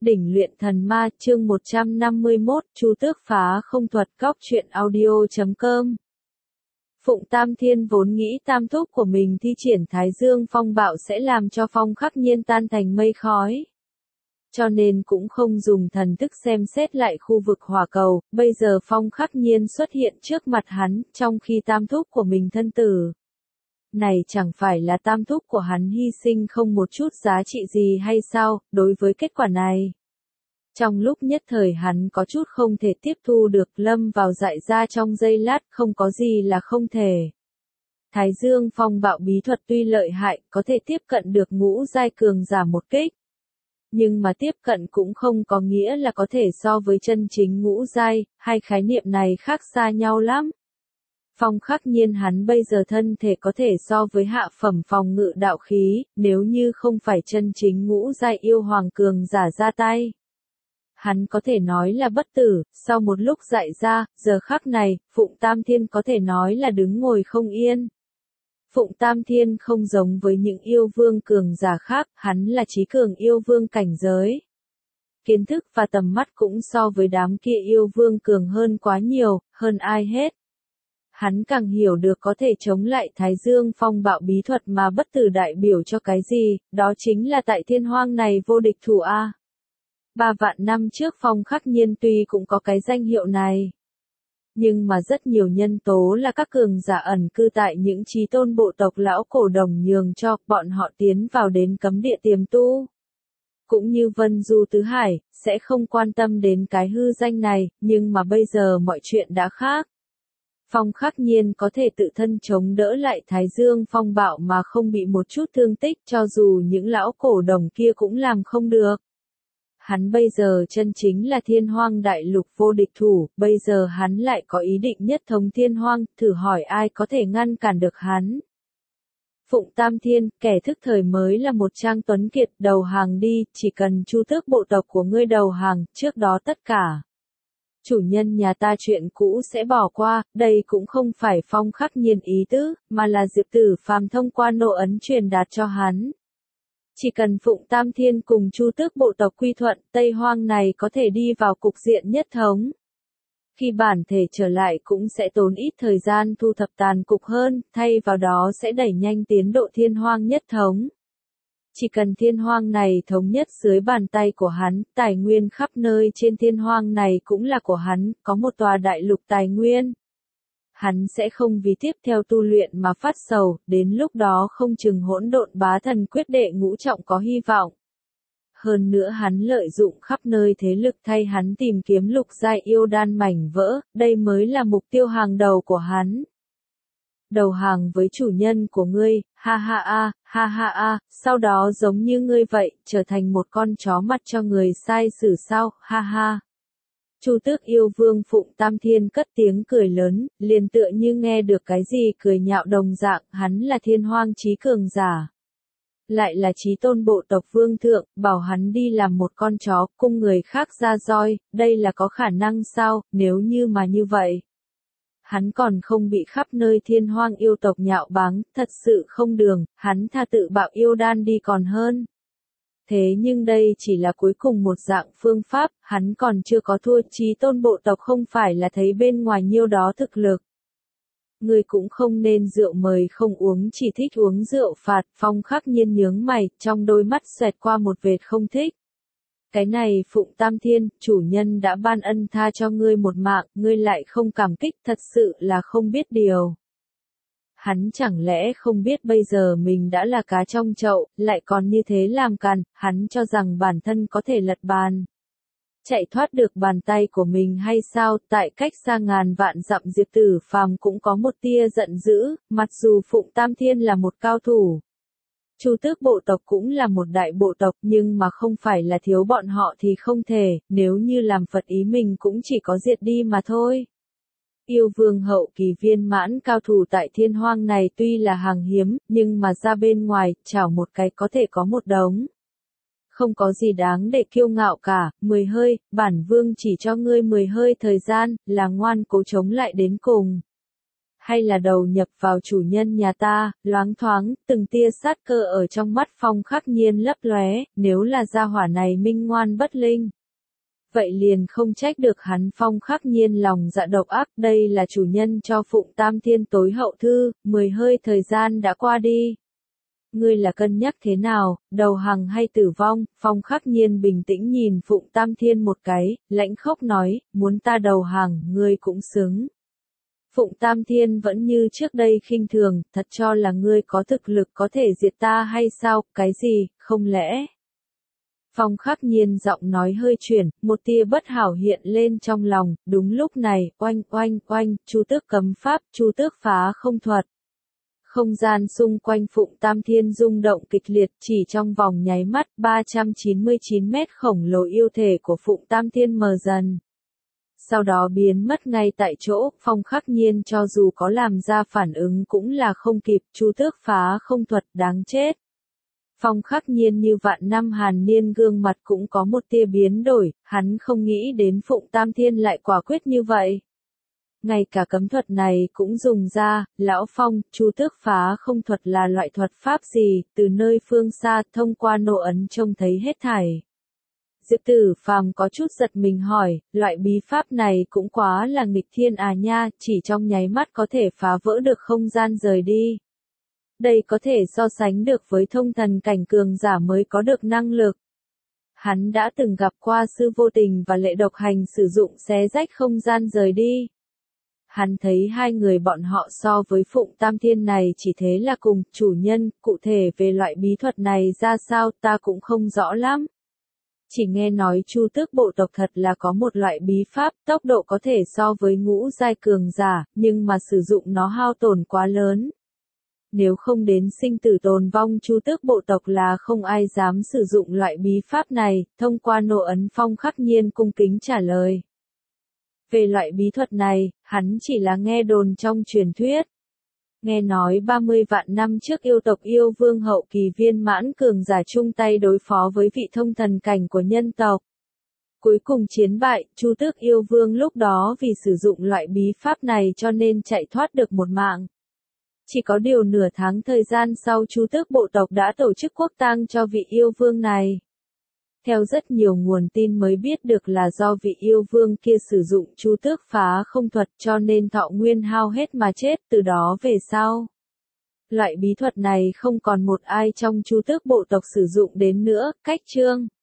Đỉnh luyện thần ma chương 151, Chu Tước phá không thuật góc truyện audio.com. Phụng Tam Thiên vốn nghĩ tam thúc của mình thi triển Thái Dương phong bạo sẽ làm cho Phong Khắc Nhiên tan thành mây khói. Cho nên cũng không dùng thần thức xem xét lại khu vực hỏa cầu, bây giờ Phong Khắc Nhiên xuất hiện trước mặt hắn, trong khi tam thúc của mình thân tử. Này chẳng phải là tam thúc của hắn hy sinh không một chút giá trị gì hay sao, đối với kết quả này. Trong lúc nhất thời hắn có chút không thể tiếp thu được, lâm vào dại ra trong giây lát, không có gì là không thể. Thái Dương phong bạo bí thuật tuy lợi hại, có thể tiếp cận được ngũ giai cường giả một kích. Nhưng mà tiếp cận cũng không có nghĩa là có thể so với chân chính ngũ giai, hai khái niệm này khác xa nhau lắm. Phong Khắc Nhiên hắn bây giờ thân thể có thể so với hạ phẩm phòng ngự đạo khí, nếu như không phải chân chính ngũ giai yêu hoàng cường giả ra tay. Hắn có thể nói là bất tử, sau một lúc dại ra, giờ khắc này, Phụng Tam Thiên có thể nói là đứng ngồi không yên. Phụng Tam Thiên không giống với những yêu vương cường giả khác, hắn là trí cường yêu vương cảnh giới. Kiến thức và tầm mắt cũng so với đám kia yêu vương cường hơn quá nhiều, hơn ai hết. Hắn càng hiểu được có thể chống lại Thái Dương phong bạo bí thuật mà bất tử đại biểu cho cái gì, đó chính là tại thiên hoang này vô địch thủ A. 3 vạn năm trước Phong Khắc Nhiên tuy cũng có cái danh hiệu này. Nhưng mà rất nhiều nhân tố là các cường giả ẩn cư tại những chí tôn bộ tộc lão cổ đồng nhường cho bọn họ tiến vào đến cấm địa tiềm tu. Cũng như Vân Du Tứ Hải, sẽ không quan tâm đến cái hư danh này, nhưng mà bây giờ mọi chuyện đã khác. Phong Khắc Nhiên có thể tự thân chống đỡ lại Thái Dương phong bạo mà không bị một chút thương tích, cho dù những lão cổ đồng kia cũng làm không được. Hắn bây giờ chân chính là thiên hoang đại lục vô địch thủ, bây giờ hắn lại có ý định nhất thống thiên hoang, thử hỏi ai có thể ngăn cản được hắn. Phụng Tam Thiên, kẻ thức thời mới là một trang tuấn kiệt, đầu hàng đi, chỉ cần Chu Tước bộ tộc của ngươi đầu hàng, trước đó tất cả. Chủ nhân nhà ta chuyện cũ sẽ bỏ qua, đây cũng không phải Phong Khắc Nhiên ý tứ, mà là Diệp Tử Phàm thông qua nộ ấn truyền đạt cho hắn. Chỉ cần Phụng Tam Thiên cùng Chu Tước bộ tộc quy thuận, Tây Hoang này có thể đi vào cục diện nhất thống. Khi bản thể trở lại cũng sẽ tốn ít thời gian thu thập tàn cục hơn, thay vào đó sẽ đẩy nhanh tiến độ thiên hoang nhất thống. Chỉ cần thiên hoang này thống nhất dưới bàn tay của hắn, tài nguyên khắp nơi trên thiên hoang này cũng là của hắn, có một tòa đại lục tài nguyên. Hắn sẽ không vì tiếp theo tu luyện mà phát sầu, đến lúc đó không chừng hỗn độn bá thần quyết đệ ngũ trọng có hy vọng. Hơn nữa hắn lợi dụng khắp nơi thế lực thay hắn tìm kiếm lục giai yêu đan mảnh vỡ, đây mới là mục tiêu hàng đầu của hắn. Đầu hàng với chủ nhân của ngươi, ha ha a, sau đó giống như ngươi vậy, trở thành một con chó mặt cho người sai xử sao, ha ha. Chu Tước yêu vương Phụng Tam Thiên cất tiếng cười lớn, liền tựa như nghe được cái gì cười nhạo đồng dạng, hắn là thiên hoang chí cường giả. Lại là chí tôn bộ tộc vương thượng, bảo hắn đi làm một con chó, cung người khác ra roi, đây là có khả năng sao, nếu như mà như vậy. Hắn còn không bị khắp nơi thiên hoang yêu tộc nhạo báng, thật sự không đường, hắn tha tự bạo yêu đan đi còn hơn. Thế nhưng đây chỉ là cuối cùng một dạng phương pháp, hắn còn chưa có thua, chí tôn bộ tộc không phải là thấy bên ngoài nhiêu đó thực lực. Người cũng không nên rượu mời không uống, chỉ thích uống rượu phạt. Phong Khắc Nhiên nhướng mày, trong đôi mắt xoẹt qua một vệt không thích. Cái này Phụng Tam Thiên, chủ nhân đã ban ân tha cho ngươi một mạng, ngươi lại không cảm kích, thật sự là không biết điều. Hắn chẳng lẽ không biết bây giờ mình đã là cá trong chậu, lại còn như thế làm càn, hắn cho rằng bản thân có thể lật bàn. Chạy thoát được bàn tay của mình hay sao, tại cách xa ngàn vạn dặm Diệp Tử Phàm cũng có một tia giận dữ, mặc dù Phụng Tam Thiên là một cao thủ. Chu Tước bộ tộc cũng là một đại bộ tộc nhưng mà không phải là thiếu bọn họ thì không thể, nếu như làm Phật ý mình cũng chỉ có diệt đi mà thôi. Yêu vương hậu kỳ viên mãn cao thủ tại thiên hoang này tuy là hàng hiếm, nhưng mà ra bên ngoài, chảo một cái có thể có một đống. Không có gì đáng để kiêu ngạo cả, 10 hơi, bản vương chỉ cho ngươi 10 hơi thời gian, là ngoan cố chống lại đến cùng. hay là đầu nhập vào chủ nhân nhà ta, loáng thoáng, từng tia sát cơ ở trong mắt Phong Khắc Nhiên lấp lóe, nếu là gia hỏa này minh ngoan bất linh. Vậy liền không trách được hắn. Phong Khắc Nhiên lòng dạ độc ác, đây là chủ nhân cho Phụng Tam Thiên tối hậu thư, 10 hơi thời gian đã qua đi. Ngươi là cân nhắc thế nào, đầu hàng hay tử vong? Phong Khắc Nhiên bình tĩnh nhìn Phụng Tam Thiên một cái, lãnh khốc nói, muốn ta đầu hàng, ngươi cũng xứng. Phụng Tam Thiên vẫn như trước đây khinh thường, thật cho là ngươi có thực lực có thể diệt ta hay sao, cái gì, không lẽ? Phong Khắc Nhiên giọng nói hơi chuyển, một tia bất hảo hiện lên trong lòng, đúng lúc này, oanh oanh oanh, chu tước cấm pháp, chu tước phá không thuật. Không gian xung quanh Phụng Tam Thiên rung động kịch liệt, chỉ trong vòng nháy mắt, 399 mét khổng lồ yêu thể của Phụng Tam Thiên mờ dần. Sau đó biến mất ngay tại chỗ. Phong Khắc Nhiên cho dù có làm ra phản ứng cũng là không kịp, chu tước phá không thuật đáng chết. Phong Khắc Nhiên như vạn năm hàn niên gương mặt cũng có một tia biến đổi, hắn không nghĩ đến Phụng Tam Thiên lại quả quyết như vậy. Ngay cả cấm thuật này cũng dùng ra, lão Phong, chu tước phá không thuật là loại thuật pháp gì, từ nơi phương xa thông qua nộ ấn trông thấy hết thảy. Diệp Tử Phàm có chút giật mình hỏi, loại bí pháp này cũng quá là nghịch thiên à nha, chỉ trong nháy mắt có thể phá vỡ được không gian rời đi. Đây có thể so sánh được với thông thần cảnh cường giả mới có được năng lực. Hắn đã từng gặp qua Sư Vô Tình và Lệ Độc Hành sử dụng xé rách không gian rời đi. Hắn thấy hai người bọn họ so với Phụng Tam Thiên này chỉ thế là cùng chủ nhân, cụ thể về loại bí thuật này ra sao ta cũng không rõ lắm. Chỉ nghe nói Chu Tước bộ tộc thật là có một loại bí pháp, tốc độ có thể so với ngũ giai cường giả, nhưng mà sử dụng nó hao tổn quá lớn. Nếu không đến sinh tử tồn vong Chu Tước bộ tộc là không ai dám sử dụng loại bí pháp này. Thông qua nộ ấn, Phong Khắc Nhiên cung kính trả lời. Về loại bí thuật này, hắn chỉ là nghe đồn trong truyền thuyết. Nghe nói 30 vạn năm trước yêu tộc yêu vương hậu kỳ viên mãn cường giả chung tay đối phó với vị thông thần cảnh của nhân tộc. Cuối cùng chiến bại, Chu Tước yêu vương lúc đó vì sử dụng loại bí pháp này cho nên chạy thoát được một mạng. Chỉ có điều nửa tháng thời gian sau Chu Tước bộ tộc đã tổ chức quốc tang cho vị yêu vương này. Theo rất nhiều nguồn tin mới biết được là do vị yêu vương kia sử dụng chu tước phá không thuật cho nên thọ nguyên hao hết mà chết, từ đó về sau. Loại bí thuật này không còn một ai trong chu tước bộ tộc sử dụng đến nữa. Cách chương